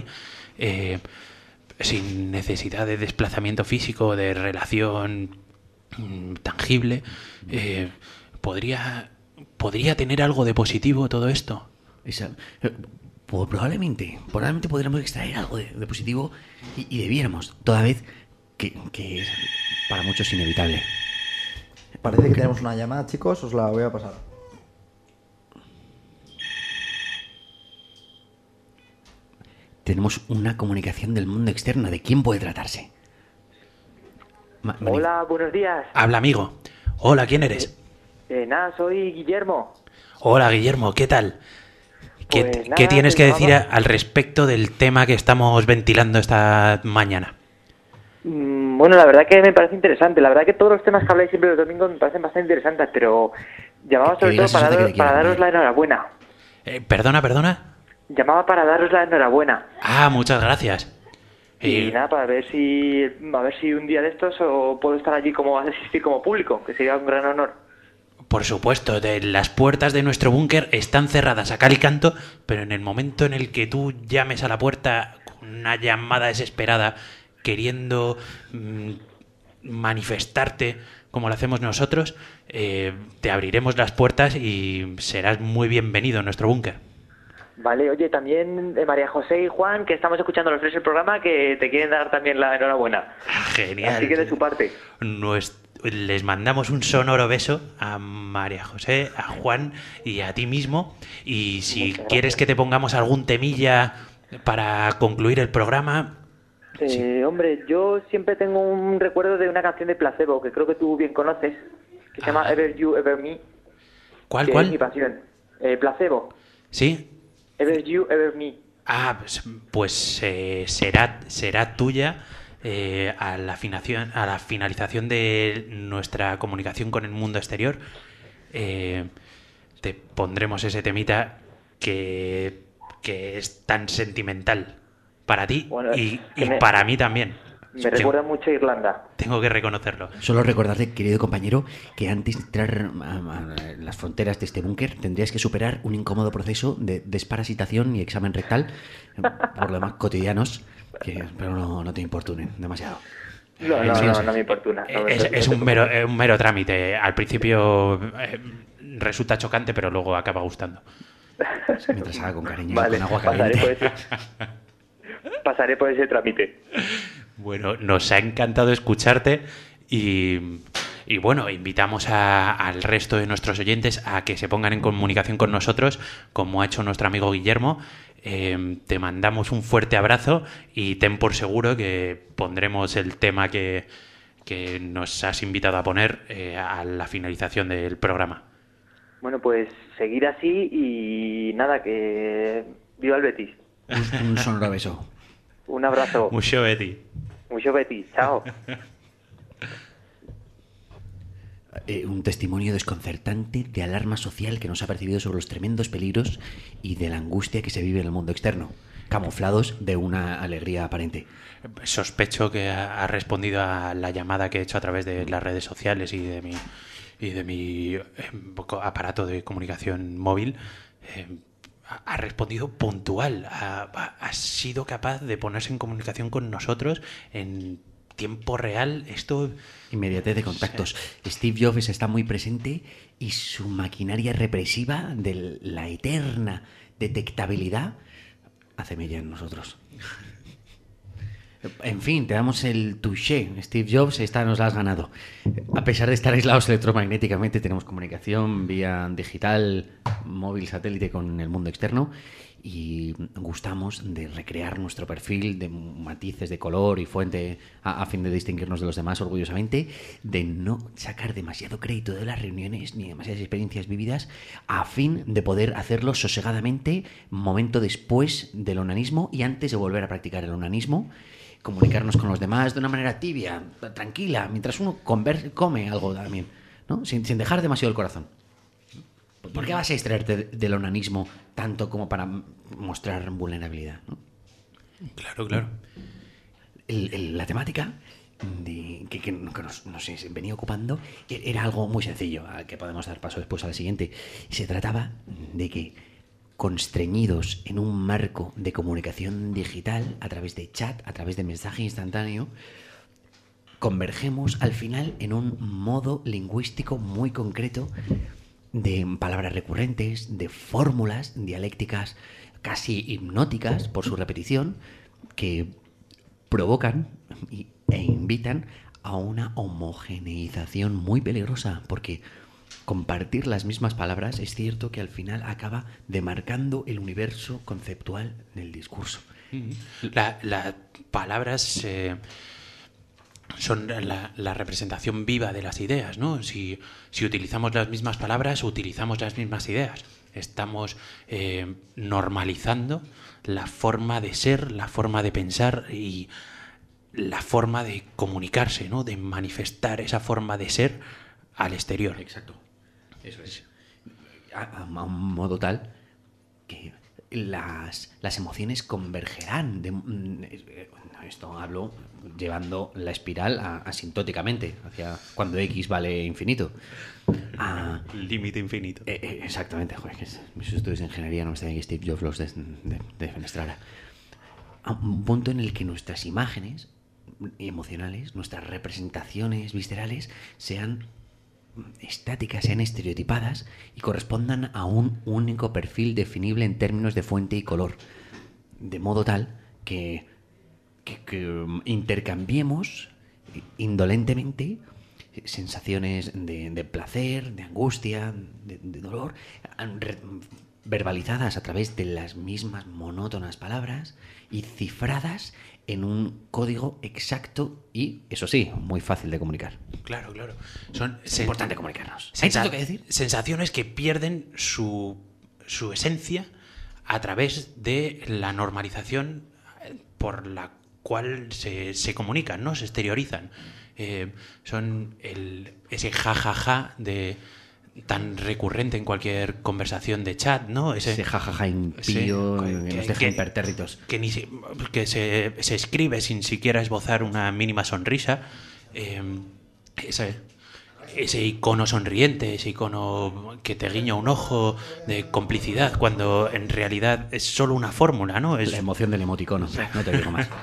sin necesidad de desplazamiento físico, de relación tangible. ¿Podría tener algo de positivo todo esto? Probablemente podríamos extraer algo de positivo y debiéramos, toda vez que es para muchos inevitable. Parece que tenemos una llamada, chicos, os la voy a pasar. Tenemos una comunicación del mundo externo. ¿De quién puede tratarse? Hola, buenos días. Habla, amigo. Hola, ¿quién eres? Nada, soy Guillermo. Hola, Guillermo, ¿qué tal? Pues ¿Qué tienes que decir vamos. al respecto del tema que estamos ventilando esta mañana? Bueno, la verdad que me parece interesante. La verdad que todos los temas que habláis siempre los domingos me parecen bastante interesantes, pero llamaba sobre todo para daros la enhorabuena. ¿Perdona? Llamaba para daros la enhorabuena. Ah, muchas gracias. Y nada, para ver si un día de estos puedo estar allí como asistir como público, que sería un gran honor. Por supuesto, las puertas de nuestro búnker están cerradas a cal y canto, pero en el momento en el que tú llames a la puerta con una llamada desesperada, queriendo manifestarte como lo hacemos nosotros, te abriremos las puertas y serás muy bienvenido en nuestro búnker. Vale, oye, también María José y Juan, que estamos escuchando los tres el programa, que te quieren dar también la enhorabuena. Genial. Así que de su parte. Les mandamos un sonoro beso a María José, a Juan y a ti mismo. Y si quieres que te pongamos algún temilla para concluir el programa... Sí. Hombre, yo siempre tengo un recuerdo de una canción de Placebo, que creo que tú bien conoces, que se llama Ever You, Ever Me. ¿Cuál? Es mi pasión. Placebo. ¿Sí? Ever You, Ever Me. Pues será tuya a la finalización de nuestra comunicación con el mundo exterior. Te pondremos ese temita que es tan sentimental para ti, bueno, y para mí también. Me recuerda mucho a Irlanda. Tengo que reconocerlo. Solo recordarte, querido compañero, que antes de entrar a las fronteras de este búnker tendrías que superar un incómodo proceso de desparasitación y examen rectal, por lo demás cotidianos, que espero no te importunen demasiado. No me importuna. Es un mero trámite. Al principio resulta chocante, pero luego acaba gustando. Mientras haga con cariño, vale, con agua caliente. Pasaré por ese trámite. Bueno, nos ha encantado escucharte y bueno, invitamos al resto de nuestros oyentes a que se pongan en comunicación con nosotros, como ha hecho nuestro amigo Guillermo. Te mandamos un fuerte abrazo y ten por seguro que pondremos el tema que nos has invitado a poner a la finalización del programa. Bueno, pues seguir así y nada, que viva el Betis. Un sonoro beso. Un abrazo. Mucho Betis. Mucho Betis. Chao. Un testimonio desconcertante de alarma social que nos ha percibido sobre los tremendos peligros y de la angustia que se vive en el mundo externo, camuflados de una alegría aparente. Sospecho que ha respondido a la llamada que he hecho a través de las redes sociales y de mi aparato de comunicación móvil. Ha respondido puntual. Ha sido capaz de ponerse en comunicación con nosotros en tiempo real. Esto... Inmediatez de contactos. Steve Jobs está muy presente y su maquinaria represiva de la eterna detectabilidad hace mella en nosotros. En fin, te damos el touché. Steve Jobs, esta nos la has ganado. A pesar de estar aislados electromagnéticamente, tenemos comunicación vía digital, móvil, satélite con el mundo externo y gustamos de recrear nuestro perfil de matices de color y fuente a fin de distinguirnos de los demás orgullosamente, de no sacar demasiado crédito de las reuniones ni demasiadas experiencias vividas a fin de poder hacerlo sosegadamente momento después del onanismo y antes de volver a practicar el onanismo. Comunicarnos con los demás de una manera tibia, tranquila, mientras uno come algo también, ¿no? Sin dejar demasiado el corazón. ¿Por qué vas a extraerte del onanismo tanto como para mostrar vulnerabilidad, ¿no? Claro. La temática que nos venía ocupando era algo muy sencillo, al que podemos dar paso después a la siguiente. Se trataba de que, constreñidos en un marco de comunicación digital a través de chat, a través de mensaje instantáneo, convergemos al final en un modo lingüístico muy concreto de palabras recurrentes, de fórmulas dialécticas casi hipnóticas por su repetición, que provocan e invitan a una homogeneización muy peligrosa, porque compartir las mismas palabras es cierto que al final acaba demarcando el universo conceptual del discurso. Las palabras son la representación viva de las ideas, ¿no? Si utilizamos las mismas palabras, utilizamos las mismas ideas. Estamos normalizando la forma de ser, la forma de pensar y la forma de comunicarse, ¿no? De manifestar esa forma de ser al exterior. Exacto. Eso es. A un modo tal que las emociones convergerán. Esto hablo llevando la espiral asintóticamente, hacia cuando X vale infinito. Límite infinito. Exactamente. Joder, mis estudios de ingeniería no me que Steve Jobs los defenestrara. A un punto en el que nuestras imágenes emocionales, nuestras representaciones viscerales sean estáticas, sean estereotipadas y correspondan a un único perfil definible en términos de fuente y color, de modo tal que intercambiemos indolentemente sensaciones de placer, de angustia, de dolor, verbalizadas a través de las mismas monótonas palabras y cifradas en un código exacto y, eso sí, muy fácil de comunicar. Claro. Es importante comunicarnos. ¿Hay tanto que decir? Sensaciones que pierden su esencia a través de la normalización por la cual se comunican, ¿no? Se exteriorizan. Son ese jajaja tan recurrente en cualquier conversación de chat, ¿no? Ese jajaja impío que nos deja impertérritos. Que se escribe sin siquiera esbozar una mínima sonrisa. Ese icono sonriente, ese icono que te guiña un ojo de complicidad, cuando en realidad es solo una fórmula, ¿no? Es la emoción del emoticono, no te digo más.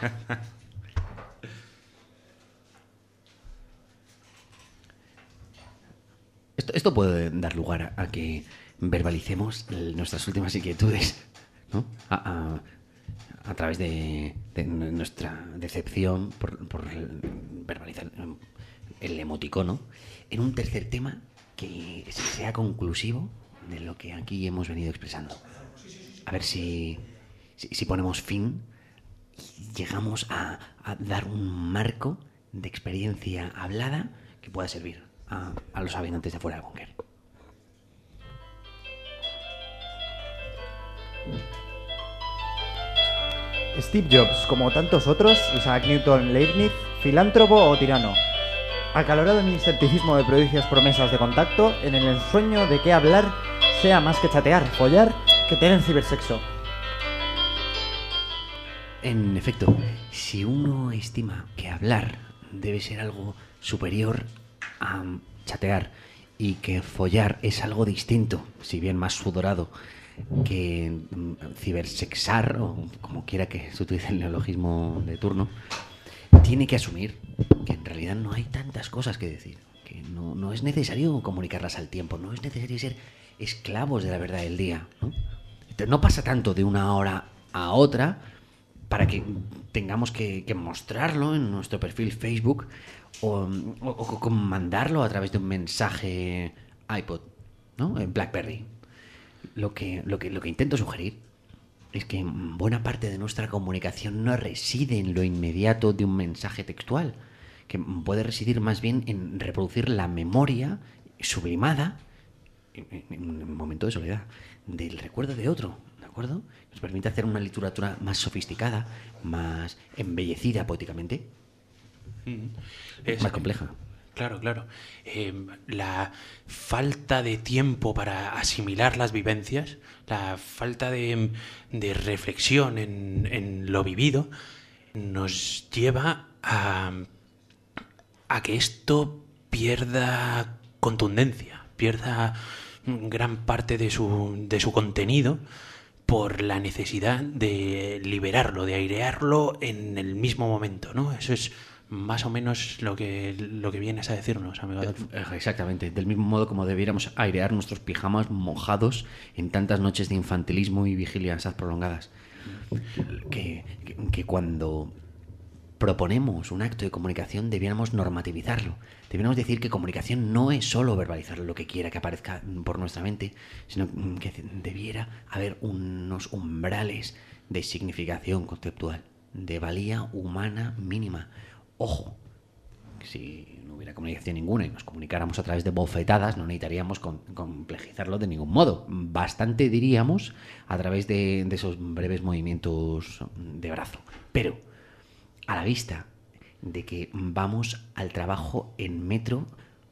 Esto puede dar lugar a que verbalicemos nuestras últimas inquietudes, ¿no? A través de nuestra decepción por verbalizar el emoticono, en un tercer tema que sea conclusivo de lo que aquí hemos venido expresando. A ver si ponemos fin y llegamos a dar un marco de experiencia hablada que pueda servir a los habitantes de fuera del búnker. Steve Jobs, como tantos otros, Isaac Newton, Leibniz, filántropo o tirano, acalorado en el escepticismo de prodigios promesas de contacto, en el ensueño de que hablar sea más que chatear, follar, que tener cibersexo. En efecto, si uno estima que hablar debe ser algo superior a chatear y que follar es algo distinto, si bien más sudorado, que cibersexar, o como quiera que se utilice el neologismo de turno, tiene que asumir que en realidad no hay tantas cosas que decir, que no es necesario comunicarlas al tiempo, no es necesario ser esclavos de la verdad del día, ¿no? No pasa tanto de una hora a otra para que tengamos que mostrarlo en nuestro perfil Facebook o mandarlo a través de un mensaje iPod, ¿no? En BlackBerry. Lo que intento sugerir es que buena parte de nuestra comunicación no reside en lo inmediato de un mensaje textual, que puede residir más bien en reproducir la memoria sublimada en un momento de soledad del recuerdo de otro, ¿de acuerdo? Nos permite hacer una literatura más sofisticada, más embellecida poéticamente, más compleja. Claro. La falta de tiempo para asimilar las vivencias, la falta de reflexión en lo vivido, nos lleva a que esto pierda contundencia, pierda gran parte de su contenido por la necesidad de liberarlo, de airearlo en el mismo momento, ¿no? Eso es más o menos lo que vienes a decirnos, amigo Adolfo. Exactamente, del mismo modo como debiéramos airear nuestros pijamas mojados en tantas noches de infantilismo y vigilias prolongadas. Que cuando proponemos un acto de comunicación debiéramos normativizarlo. Debiéramos decir que comunicación no es solo verbalizar lo que quiera que aparezca por nuestra mente, sino que debiera haber unos umbrales de significación conceptual, de valía humana mínima. Ojo, si no hubiera comunicación ninguna y nos comunicáramos a través de bofetadas, no necesitaríamos complejizarlo de ningún modo. Bastante diríamos a través de esos breves movimientos de brazo. Pero, a la vista de que vamos al trabajo en metro,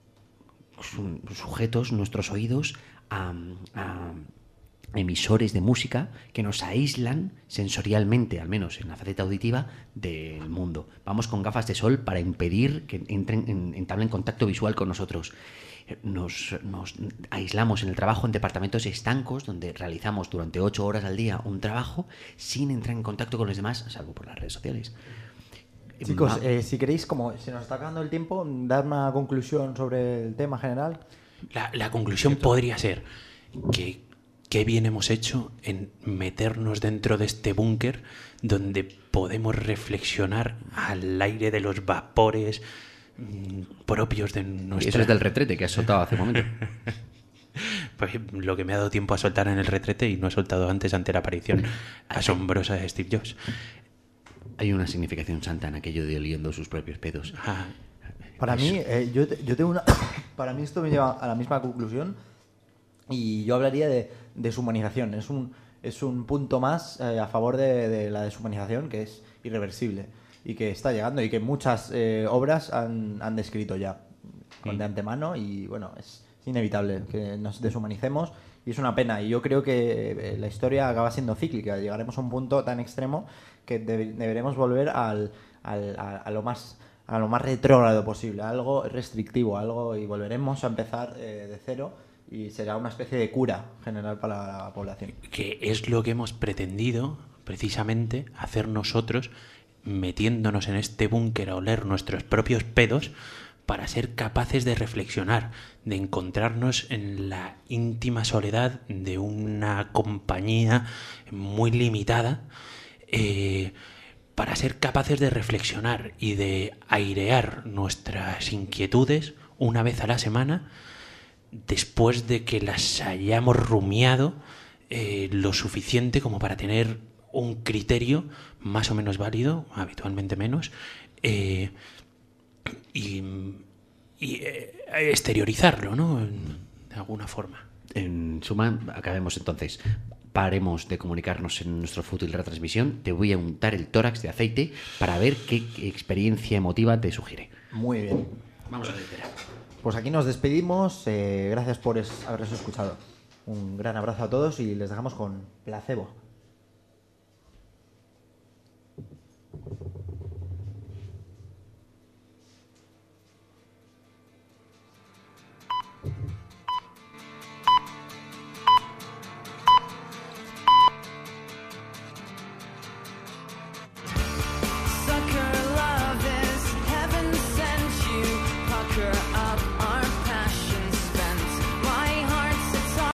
sujetos nuestros oídos a emisores de música que nos aíslan sensorialmente, al menos en la faceta auditiva, del mundo. Vamos con gafas de sol para impedir que entablen contacto visual con nosotros. Nos aislamos en el trabajo en departamentos estancos donde realizamos durante 8 horas al día un trabajo sin entrar en contacto con los demás, salvo por las redes sociales. Chicos, si queréis, como se nos está acabando el tiempo, dar una conclusión sobre el tema general. La conclusión podría ser que qué bien hemos hecho en meternos dentro de este búnker donde podemos reflexionar al aire de los vapores propios de nuestra... Y eso es del retrete que has soltado hace un momento. Pues lo que me ha dado tiempo a soltar en el retrete y no he soltado antes ante la aparición asombrosa de Steve Jobs. Hay una significación santa en aquello de oliendo sus propios pedos. Para mí, yo tengo una... Para mí esto me lleva a la misma conclusión y yo hablaría de deshumanización. Es un punto más a favor de la deshumanización que es irreversible y que está llegando y que muchas obras han descrito ya de antemano y bueno, es inevitable que nos deshumanicemos y es una pena y yo creo que la historia acaba siendo cíclica. Llegaremos a un punto tan extremo que deberemos volver a lo más retrógrado posible, a algo restrictivo, y volveremos a empezar de cero y será una especie de cura general para la población. Que es lo que hemos pretendido precisamente hacer nosotros, metiéndonos en este búnker a oler nuestros propios pedos para ser capaces de reflexionar, de encontrarnos en la íntima soledad de una compañía muy limitada, para ser capaces de reflexionar y de airear nuestras inquietudes una vez a la semana, después de que las hayamos rumiado lo suficiente como para tener un criterio más o menos válido, habitualmente menos, y exteriorizarlo, ¿no? De alguna forma. En suma, acabemos entonces. Paremos de comunicarnos en nuestro fútil retransmisión. Te voy a untar el tórax de aceite para ver qué experiencia emotiva te sugiere. Muy bien. Vamos a ver. Pues aquí nos despedimos. Gracias por habernos escuchado. Un gran abrazo a todos y les dejamos con Placebo.